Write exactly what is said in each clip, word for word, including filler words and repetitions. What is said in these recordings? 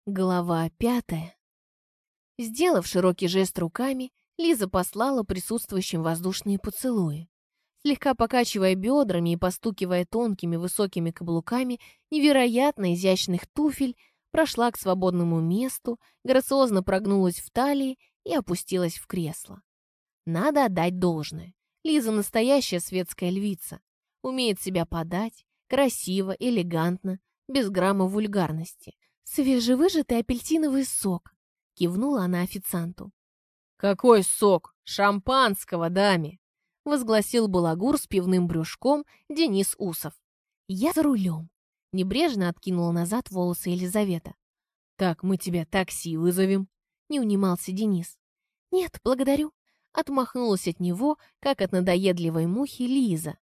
Глава пятая. Сделав широкий жест руками, Лиза послала присутствующим воздушные поцелуи. Слегка покачивая бедрами и постукивая тонкими высокими каблуками невероятно изящных туфель, прошла к свободному месту, грациозно прогнулась в талии и опустилась в кресло. Надо отдать должное. Лиза настоящая светская львица. Умеет себя подать, красиво, элегантно, без грамма вульгарности. «Свежевыжатый апельсиновый сок», — кивнула она официанту. «Какой сок? Шампанского, даме!» — возгласил балагур с пивным брюшком Денис Усов. «Я за рулем», — небрежно откинула назад волосы Елизавета. «Так, мы тебя такси вызовем», — не унимался Денис. «Нет, благодарю», — отмахнулась от него, как от надоедливой мухи Лиза.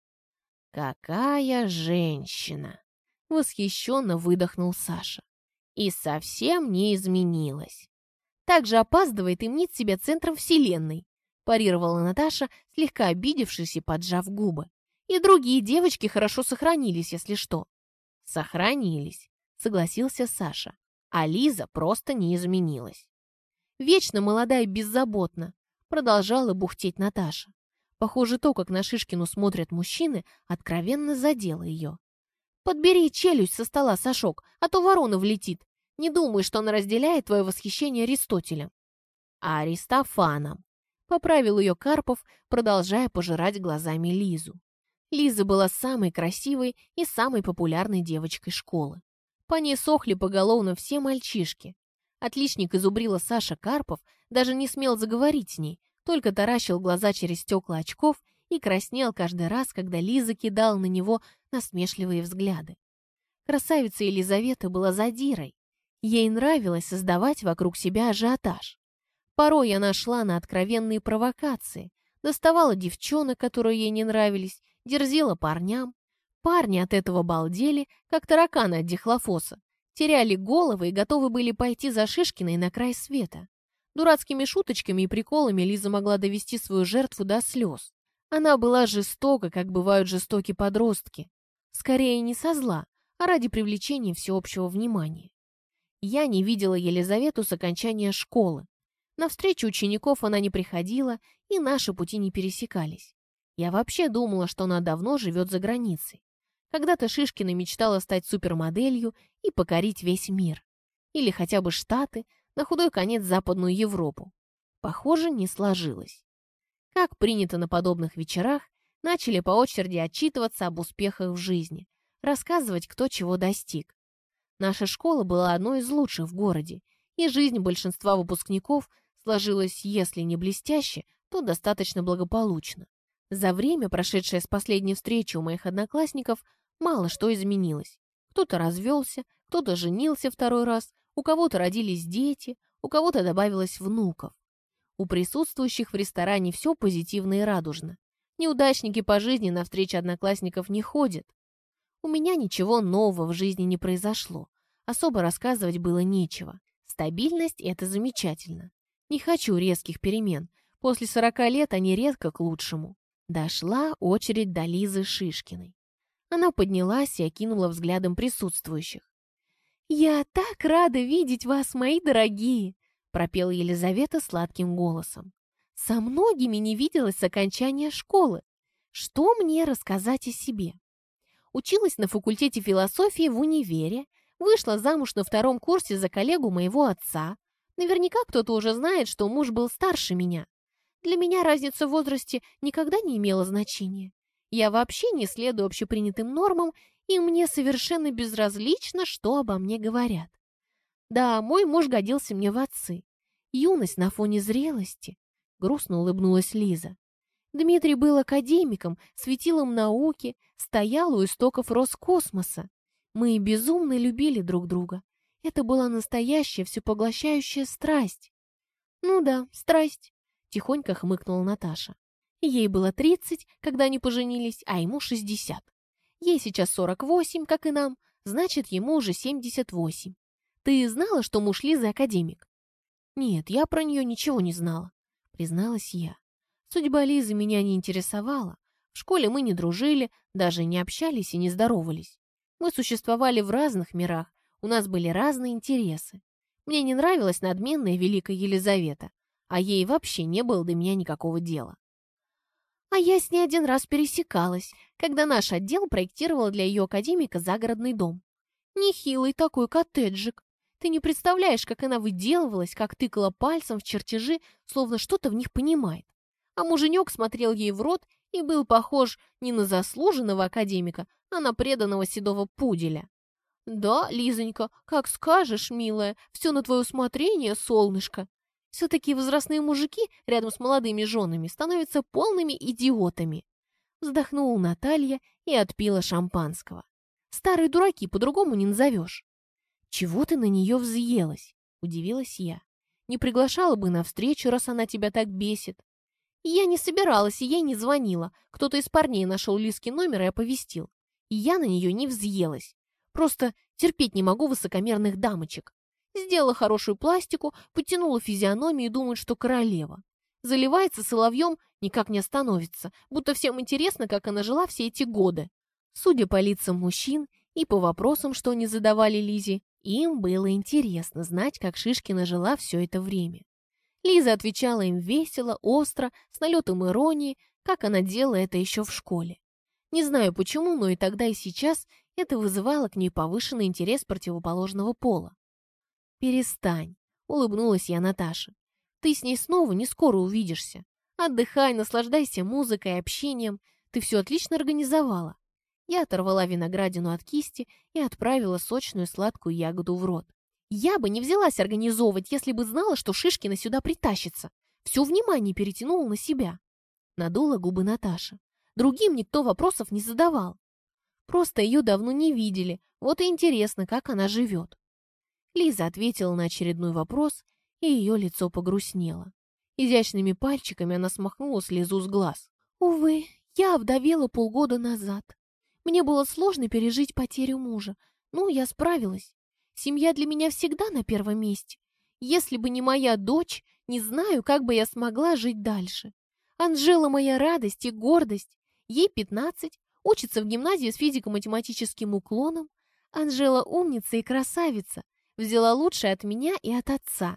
«Какая женщина!» — восхищенно выдохнул Саша. «И совсем не изменилась». «Так же опаздывает и мнит себя центром вселенной», парировала Наташа, слегка обидевшись и поджав губы. «И другие девочки хорошо сохранились, если что». «Сохранились», согласился Саша. «А Лиза просто не изменилась». «Вечно молодая и беззаботна», продолжала бухтеть Наташа. Похоже, то, как на Шишкину смотрят мужчины, откровенно задело ее. «Подбери челюсть со стола, Сашок, а то ворона влетит. Не думай, что она разделяет твое восхищение Аристотелем». «А Аристофаном», — поправил ее Карпов, продолжая пожирать глазами Лизу. Лиза была самой красивой и самой популярной девочкой школы. По ней сохли поголовно все мальчишки. Отличник из Убрила Саша Карпов даже не смел заговорить с ней, только таращил глаза через стекла очков и краснел каждый раз, когда Лиза кидала на него насмешливые взгляды. Красавица Елизавета была задирой. Ей нравилось создавать вокруг себя ажиотаж. Порой она шла на откровенные провокации, доставала девчонок, которые ей не нравились, дерзила парням. Парни от этого балдели, как тараканы от дихлофоса, теряли головы и готовы были пойти за Шишкиной на край света. Дурацкими шуточками и приколами Лиза могла довести свою жертву до слез. Она была жестока, как бывают жестоки подростки. Скорее не со зла, а ради привлечения всеобщего внимания. Я не видела Елизавету с окончания школы. На встречу учеников она не приходила, и наши пути не пересекались. Я вообще думала, что она давно живет за границей. Когда-то Шишкина мечтала стать супермоделью и покорить весь мир. Или хотя бы Штаты, на худой конец Западную Европу. Похоже, не сложилось. Как принято на подобных вечерах, начали по очереди отчитываться об успехах в жизни, рассказывать, кто чего достиг. Наша школа была одной из лучших в городе, и жизнь большинства выпускников сложилась, если не блестяще, то достаточно благополучно. За время, прошедшее с последней встречи у моих одноклассников, мало что изменилось. Кто-то развелся, кто-то женился второй раз, у кого-то родились дети, у кого-то добавилось внуков. У присутствующих в ресторане все позитивно и радужно. Неудачники по жизни на встречи одноклассников не ходят. У меня ничего нового в жизни не произошло. Особо рассказывать было нечего. Стабильность — это замечательно. Не хочу резких перемен. После сорока лет они редко к лучшему. Дошла очередь до Лизы Шишкиной. Она поднялась и окинула взглядом присутствующих. «Я так рада видеть вас, мои дорогие!» пропела Елизавета сладким голосом. «Со многими не виделась с окончания школы. Что мне рассказать о себе? Училась на факультете философии в универе, вышла замуж на втором курсе за коллегу моего отца. Наверняка кто-то уже знает, что муж был старше меня. Для меня разница в возрасте никогда не имела значения. Я вообще не следую общепринятым нормам, и мне совершенно безразлично, что обо мне говорят. Да, мой муж годился мне в отцы. Юность на фоне зрелости. Грустно улыбнулась Лиза. Дмитрий был академиком, светилом науки, стоял у истоков Роскосмоса. Мы безумно любили друг друга. Это была настоящая всепоглощающая страсть. Ну да, страсть, тихонько хмыкнула Наташа. Ей было тридцать, когда они поженились, а ему шестьдесят. Ей сейчас сорок восемь, как и нам, значит, ему уже семьдесят восемь. Ты знала, что муж Лизы академик? Нет, я про нее ничего не знала, призналась я. Судьба Лизы меня не интересовала. В школе мы не дружили, даже не общались и не здоровались. Мы существовали в разных мирах, у нас были разные интересы. Мне не нравилась надменная Великая Елизавета, а ей вообще не было до меня никакого дела. А я с ней один раз пересекалась, когда наш отдел проектировал для ее академика загородный дом. Нехилый такой коттеджик. Ты не представляешь, как она выделывалась, как тыкала пальцем в чертежи, словно что-то в них понимает. А муженек смотрел ей в рот и был похож не на заслуженного академика, а на преданного седого пуделя. «Да, Лизонька, как скажешь, милая, все на твое усмотрение, солнышко». Все-таки возрастные мужики рядом с молодыми женами становятся полными идиотами. Вздохнула Наталья и отпила шампанского. Старые дураки по-другому не назовешь. «Чего ты на нее взъелась?» – удивилась я. «Не приглашала бы на встречу, раз она тебя так бесит». И я не собиралась, и ей не звонила. Кто-то из парней нашел Лизкин номер и оповестил. И я на нее не взъелась. Просто терпеть не могу высокомерных дамочек. Сделала хорошую пластику, потянула физиономию и думает, что королева. Заливается соловьем, никак не остановится, будто всем интересно, как она жила все эти годы. Судя по лицам мужчин и по вопросам, что они задавали Лизе, им было интересно знать, как Шишкина жила все это время. Лиза отвечала им весело, остро, с налетом иронии, как она делала это еще в школе. Не знаю почему, но и тогда, и сейчас это вызывало к ней повышенный интерес противоположного пола. «Перестань», — улыбнулась я Наташе. «Ты с ней снова не скоро увидишься. Отдыхай, наслаждайся музыкой и общением. Ты все отлично организовала». Я оторвала виноградину от кисти и отправила сочную сладкую ягоду в рот. Я бы не взялась организовывать, если бы знала, что Шишкина сюда притащится. Все внимание перетянула на себя. Надула губы Наташа. Другим никто вопросов не задавал. Просто ее давно не видели, вот и интересно, как она живет. Лиза ответила на очередной вопрос, и ее лицо погрустнело. Изящными пальчиками она смахнула слезу с глаз. «Увы, я овдовела полгода назад. Мне было сложно пережить потерю мужа, но я справилась. Семья для меня всегда на первом месте. Если бы не моя дочь, не знаю, как бы я смогла жить дальше. Анжела моя радость и гордость. Ей пятнадцать, учится в гимназии с физико-математическим уклоном. Анжела умница и красавица. Взяла лучшее от меня и от отца».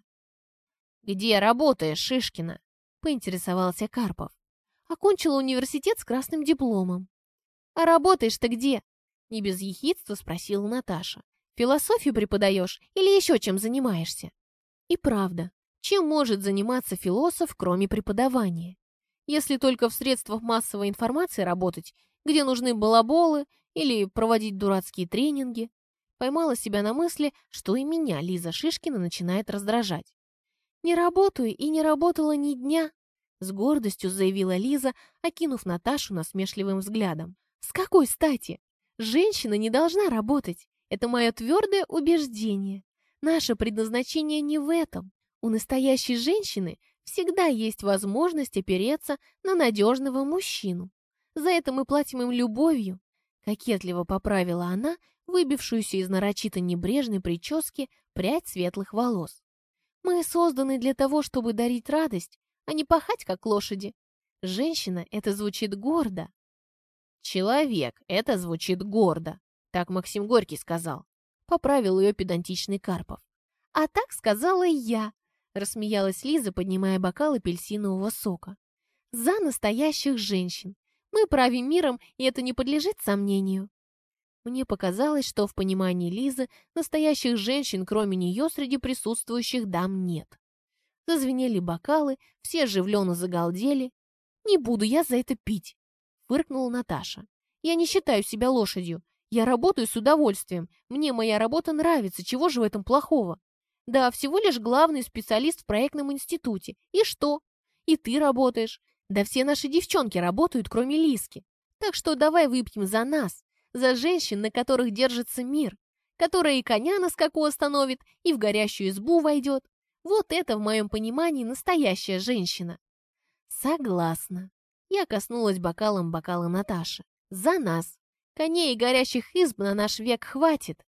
«Где работаешь, Шишкина?» – поинтересовался Карпов. «Окончила университет с красным дипломом». «А работаешь-то где?» – не без ехидства спросила Наташа. «Философию преподаешь или еще чем занимаешься?» И правда, чем может заниматься философ, кроме преподавания? Если только в средствах массовой информации работать, где нужны балаболы или проводить дурацкие тренинги. Поймала себя на мысли, что и меня Лиза Шишкина начинает раздражать. «Не работаю и не работала ни дня», — с гордостью заявила Лиза, окинув Наташу насмешливым взглядом. «С какой стати? Женщина не должна работать. Это мое твердое убеждение. Наше предназначение не в этом. У настоящей женщины всегда есть возможность опереться на надежного мужчину. За это мы платим им любовью», — кокетливо поправила она выбившуюся из нарочито небрежной прически прядь светлых волос. «Мы созданы для того, чтобы дарить радость, а не пахать, как лошади. Женщина — это звучит гордо». «Человек — это звучит гордо», — так Максим Горький сказал. Поправил ее педантичный Карпов. «А так сказала и я», — рассмеялась Лиза, поднимая бокал апельсинового сока. «За настоящих женщин. Мы правим миром, и это не подлежит сомнению». Мне показалось, что в понимании Лизы настоящих женщин, кроме нее, среди присутствующих дам нет. Зазвенели бокалы, все оживленно загалдели. «Не буду я за это пить», — фыркнула Наташа. «Я не считаю себя лошадью. Я работаю с удовольствием. Мне моя работа нравится. Чего же в этом плохого? Да, всего лишь главный специалист в проектном институте. И что? И ты работаешь. Да все наши девчонки работают, кроме Лизки. Так что давай выпьем за нас. За женщин, на которых держится мир, которая и коня на скаку остановит, и в горящую избу войдет. Вот это, в моем понимании, настоящая женщина». «Согласна». Я коснулась бокалом бокала Наташи. «За нас. Коней и горящих изб на наш век хватит».